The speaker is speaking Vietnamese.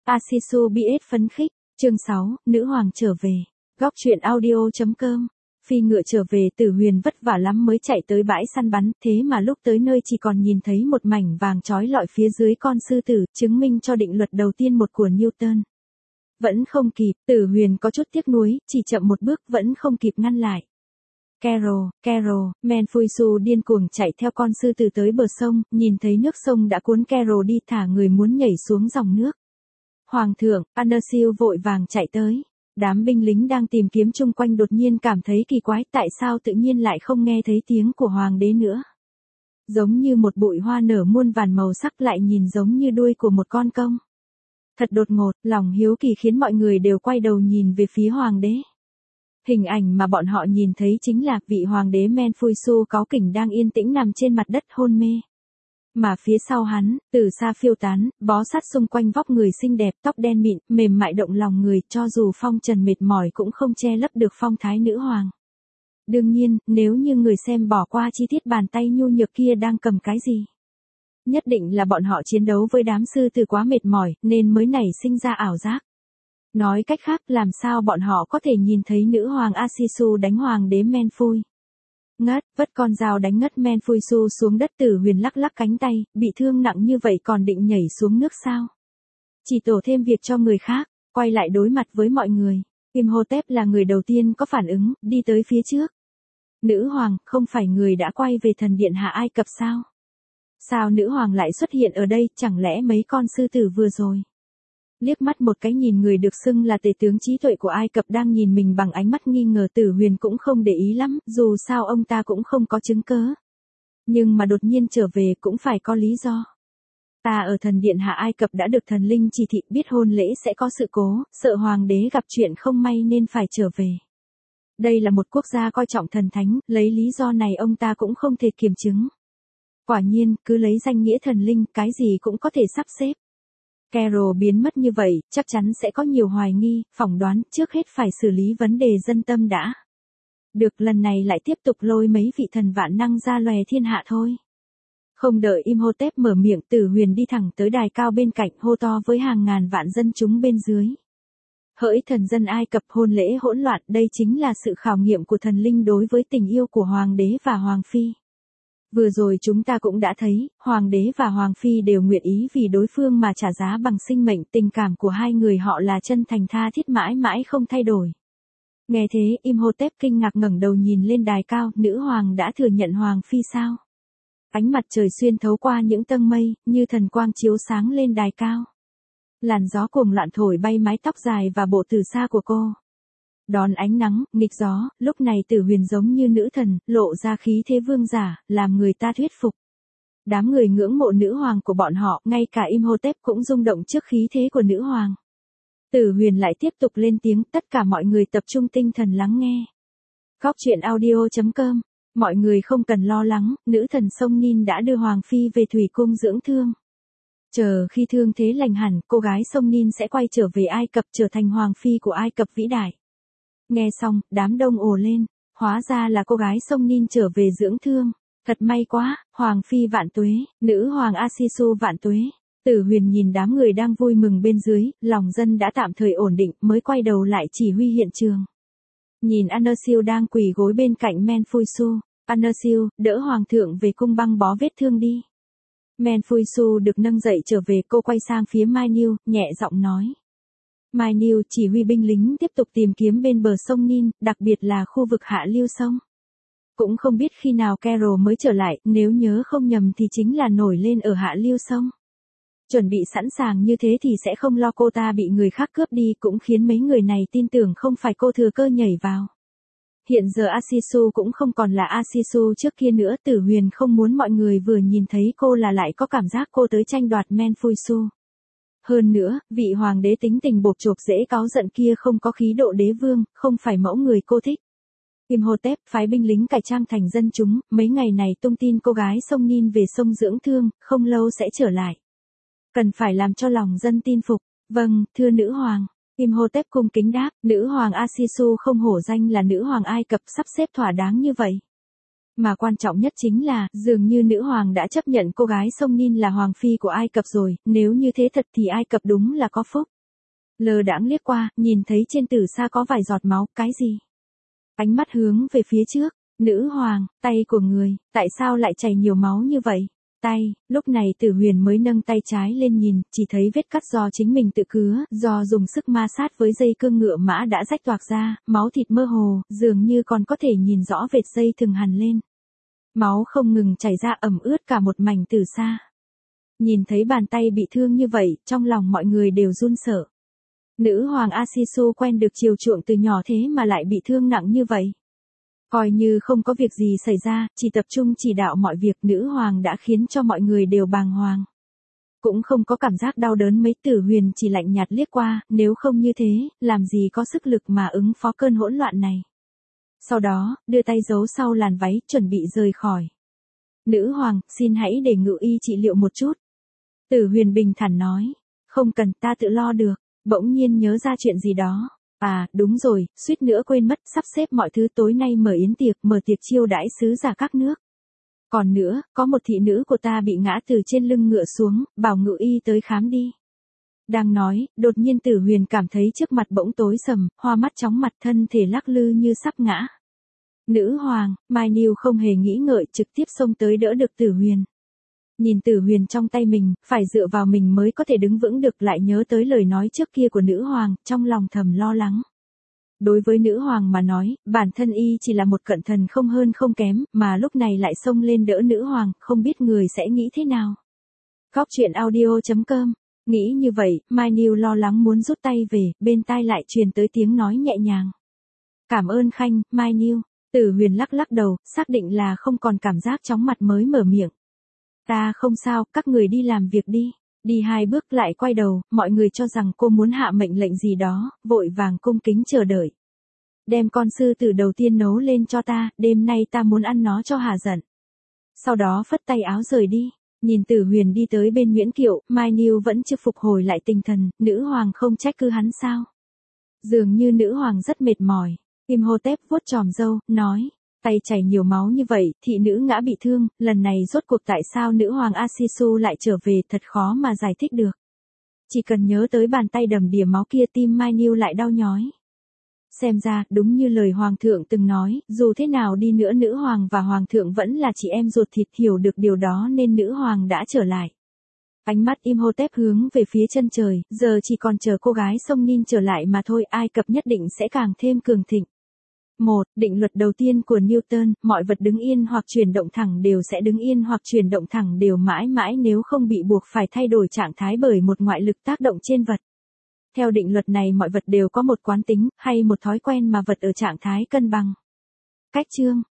Asisu BS phấn khích, chương 6, nữ hoàng trở về. Góc truyện audio.com. Phi ngựa trở về, Tử Huyền vất vả lắm mới chạy tới bãi săn bắn, thế mà lúc tới nơi chỉ còn nhìn thấy một mảnh vàng trói lọi phía dưới con sư tử, chứng minh cho định luật đầu tiên một của Newton. Vẫn không kịp, Tử Huyền có chút tiếc nuối, chỉ chậm một bước vẫn không kịp ngăn lại. Carol, Manfuisu điên cuồng chạy theo con sư tử tới bờ sông, nhìn thấy nước sông đã cuốn Carol đi, thả người muốn nhảy xuống dòng nước. Hoàng thượng, Anasiu vội vàng chạy tới. Đám binh lính đang tìm kiếm chung quanh đột nhiên cảm thấy kỳ quái, tại sao tự nhiên lại không nghe thấy tiếng của hoàng đế nữa. Giống như một bụi hoa nở muôn vàn màu sắc, lại nhìn giống như đuôi của một con công. Thật đột ngột, lòng hiếu kỳ khiến mọi người đều quay đầu nhìn về phía hoàng đế. Hình ảnh mà bọn họ nhìn thấy chính là vị hoàng đế Manfuisu cáu kỉnh đang yên tĩnh nằm trên mặt đất hôn mê. Mà phía sau hắn, từ xa phiêu tán, bó sát xung quanh vóc người xinh đẹp, tóc đen mịn, mềm mại động lòng người, cho dù phong trần mệt mỏi cũng không che lấp được phong thái nữ hoàng. Đương nhiên, nếu như người xem bỏ qua chi tiết bàn tay nhu nhược kia đang cầm cái gì, nhất định là bọn họ chiến đấu với đám sư tử quá mệt mỏi, nên mới nảy sinh ra ảo giác. Nói cách khác, làm sao bọn họ có thể nhìn thấy nữ hoàng Asisu đánh hoàng đế Manfui? Ngất, vất con dao đánh ngất Manfuisu xuống đất. Tử Huyền lắc lắc cánh tay, bị thương nặng như vậy còn định nhảy xuống nước sao? Chỉ tổ thêm việc cho người khác, quay lại đối mặt với mọi người. Imhotep là người đầu tiên có phản ứng, đi tới phía trước. Nữ hoàng, không phải người đã quay về thần điện Hạ Ai Cập sao? Sao nữ hoàng lại xuất hiện ở đây, chẳng lẽ mấy con sư tử vừa rồi? Liếc mắt một cái nhìn người được xưng là tể tướng trí tuệ của Ai Cập đang nhìn mình bằng ánh mắt nghi ngờ, Tử Huyền cũng không để ý lắm, dù sao ông ta cũng không có chứng cớ. Nhưng mà đột nhiên trở về cũng phải có lý do. Ta ở thần điện Hạ Ai Cập đã được thần linh chỉ thị, biết hôn lễ sẽ có sự cố, sợ hoàng đế gặp chuyện không may nên phải trở về. Đây là một quốc gia coi trọng thần thánh, lấy lý do này ông ta cũng không thể kiềm chứng. Quả nhiên, cứ lấy danh nghĩa thần linh, cái gì cũng có thể sắp xếp. Carol biến mất như vậy, chắc chắn sẽ có nhiều hoài nghi, phỏng đoán, trước hết phải xử lý vấn đề dân tâm đã. Được, lần này lại tiếp tục lôi mấy vị thần vạn năng ra lòe thiên hạ thôi. Không đợi Imhotep mở miệng, Tử Huyền đi thẳng tới đài cao bên cạnh, hô to với hàng ngàn vạn dân chúng bên dưới. Hỡi thần dân Ai Cập, hôn lễ hỗn loạn, đây chính là sự khảo nghiệm của thần linh đối với tình yêu của hoàng đế và hoàng phi. Vừa rồi chúng ta cũng đã thấy, hoàng đế và hoàng phi đều nguyện ý vì đối phương mà trả giá bằng sinh mệnh, tình cảm của hai người họ là chân thành tha thiết mãi mãi không thay đổi. Nghe thế, Imhotep kinh ngạc ngẩng đầu nhìn lên đài cao, nữ hoàng đã thừa nhận hoàng phi sao? Ánh mặt trời xuyên thấu qua những tầng mây, như thần quang chiếu sáng lên đài cao. Làn gió cuồng loạn thổi bay mái tóc dài và bộ tử sa của cô. Đón ánh nắng, nghịch gió, lúc này Tử Huyền giống như nữ thần, lộ ra khí thế vương giả, làm người ta thuyết phục. Đám người ngưỡng mộ nữ hoàng của bọn họ, ngay cả Imhotep cũng rung động trước khí thế của nữ hoàng. Tử Huyền lại tiếp tục lên tiếng, tất cả mọi người tập trung tinh thần lắng nghe. Góc truyện audio.com. Mọi người không cần lo lắng, nữ thần sông Nin đã đưa hoàng phi về thủy cung dưỡng thương. Chờ khi thương thế lành hẳn, cô gái sông Nin sẽ quay trở về Ai Cập, trở thành hoàng phi của Ai Cập vĩ đại. Nghe xong, đám đông ồ lên, hóa ra là cô gái sông Nin trở về dưỡng thương. Thật may quá, hoàng phi vạn tuế, nữ hoàng Asisu vạn tuế. Tử Huyền nhìn đám người đang vui mừng bên dưới, lòng dân đã tạm thời ổn định, mới quay đầu lại chỉ huy hiện trường. Nhìn Anasiu đang quỳ gối bên cạnh Manfuisu. Anasiu, đỡ hoàng thượng về cung băng bó vết thương đi. Manfuisu được nâng dậy trở về, cô quay sang phía Mai Niu, nhẹ giọng nói. Mai Niu chỉ huy binh lính tiếp tục tìm kiếm bên bờ sông Nin, đặc biệt là khu vực hạ lưu sông. Cũng không biết khi nào Carol mới trở lại, nếu nhớ không nhầm thì chính là nổi lên ở hạ lưu sông. Chuẩn bị sẵn sàng như thế thì sẽ không lo cô ta bị người khác cướp đi, cũng khiến mấy người này tin tưởng không phải cô thừa cơ nhảy vào. Hiện giờ Asisu cũng không còn là Asisu trước kia nữa, Tử Huyền không muốn mọi người vừa nhìn thấy cô là lại có cảm giác cô tới tranh đoạt Manfuisu. Hơn nữa, vị hoàng đế tính tình bộp chộp dễ cáu giận kia không có khí độ đế vương, không phải mẫu người cô thích. Imhotep phái binh lính cải trang thành dân chúng, mấy ngày này tung tin cô gái sông Nin về sông dưỡng thương, không lâu sẽ trở lại. Cần phải làm cho lòng dân tin phục. Vâng, thưa nữ hoàng. Imhotep cung kính đáp, nữ hoàng Asisu không hổ danh là nữ hoàng Ai Cập, sắp xếp thỏa đáng như vậy. Mà quan trọng nhất chính là, dường như nữ hoàng đã chấp nhận cô gái sông Nin là hoàng phi của Ai Cập rồi, nếu như thế thật thì Ai Cập đúng là có phúc. Lơ đãng liếc qua, nhìn thấy trên tử sa có vài giọt máu, cái gì? Ánh mắt hướng về phía trước, nữ hoàng, tay của người, tại sao lại chảy nhiều máu như vậy? Tay, lúc này Tử Huyền mới nâng tay trái lên nhìn, chỉ thấy vết cắt do chính mình tự cứa, do dùng sức ma sát với dây cương ngựa mã đã rách toạc ra, máu thịt mơ hồ, dường như còn có thể nhìn rõ vệt dây thừng hằn lên. Máu không ngừng chảy ra ẩm ướt cả một mảnh tử sa. Nhìn thấy bàn tay bị thương như vậy, trong lòng mọi người đều run sợ. Nữ hoàng Asisu quen được chiều chuộng từ nhỏ thế mà lại bị thương nặng như vậy. Coi như không có việc gì xảy ra, chỉ tập trung chỉ đạo mọi việc, nữ hoàng đã khiến cho mọi người đều bàng hoàng. Cũng không có cảm giác đau đớn mấy, Tử Huyền chỉ lạnh nhạt liếc qua, nếu không như thế, làm gì có sức lực mà ứng phó cơn hỗn loạn này. Sau đó, đưa tay giấu sau làn váy, chuẩn bị rời khỏi. Nữ hoàng, xin hãy để ngự y trị liệu một chút. Tử Huyền bình thản nói, không cần, ta tự lo được. Bỗng nhiên nhớ ra chuyện gì đó. À, đúng rồi, suýt nữa quên mất, sắp xếp mọi thứ, tối nay mở yến tiệc, mở tiệc chiêu đãi sứ giả các nước. Còn nữa, có một thị nữ của ta bị ngã từ trên lưng ngựa xuống, bảo ngự y tới khám đi. Đang nói, đột nhiên Tử Huyền cảm thấy trước mặt bỗng tối sầm, hoa mắt chóng mặt, thân thể lắc lư như sắp ngã. Nữ hoàng, Mai Niu không hề nghĩ ngợi, trực tiếp xông tới đỡ được Tử Huyền. Nhìn Tử Huyền trong tay mình, phải dựa vào mình mới có thể đứng vững được, lại nhớ tới lời nói trước kia của nữ hoàng, trong lòng thầm lo lắng. Đối với nữ hoàng mà nói, bản thân y chỉ là một cận thần không hơn không kém, mà lúc này lại xông lên đỡ nữ hoàng, không biết người sẽ nghĩ thế nào. Góc truyện audio.com. Nghĩ như vậy, Mai Niu lo lắng muốn rút tay về, bên tai lại truyền tới tiếng nói nhẹ nhàng. Cảm ơn Khanh, Mai Niu. Tử Huyền lắc lắc đầu, xác định là không còn cảm giác chóng mặt mới mở miệng. Ta không sao, các người đi làm việc đi. Đi 2 bước lại quay đầu, mọi người cho rằng cô muốn hạ mệnh lệnh gì đó, vội vàng cung kính chờ đợi. Đem con sư tử đầu tiên nấu lên cho ta, đêm nay ta muốn ăn nó cho hà giận. Sau đó phất tay áo rời đi. Nhìn Tử Huyền đi tới bên Nguyễn Kiệu, Mai Niu vẫn chưa phục hồi lại tinh thần, nữ hoàng không trách cứ hắn sao. Dường như nữ hoàng rất mệt mỏi. Imhotep vuốt chòm râu, nói. Tay chảy nhiều máu như vậy, thị nữ ngã bị thương, lần này rốt cuộc tại sao nữ hoàng Asisu lại trở về, thật khó mà giải thích được. Chỉ cần nhớ tới bàn tay đầm đìa máu kia, tim Mai Niu lại đau nhói. Xem ra, đúng như lời hoàng thượng từng nói, dù thế nào đi nữa nữ hoàng và hoàng thượng vẫn là chị em ruột thịt, hiểu được điều đó nên nữ hoàng đã trở lại. Ánh mắt Imhotep hướng về phía chân trời, giờ chỉ còn chờ cô gái sông Nin trở lại mà thôi, Ai Cập nhất định sẽ càng thêm cường thịnh. 1. Định luật đầu tiên của Newton, mọi vật đứng yên hoặc chuyển động thẳng đều sẽ đứng yên hoặc chuyển động thẳng đều mãi mãi nếu không bị buộc phải thay đổi trạng thái bởi một ngoại lực tác động trên vật. Theo định luật này mọi vật đều có một quán tính, hay một thói quen mà vật ở trạng thái cân bằng. Cách chương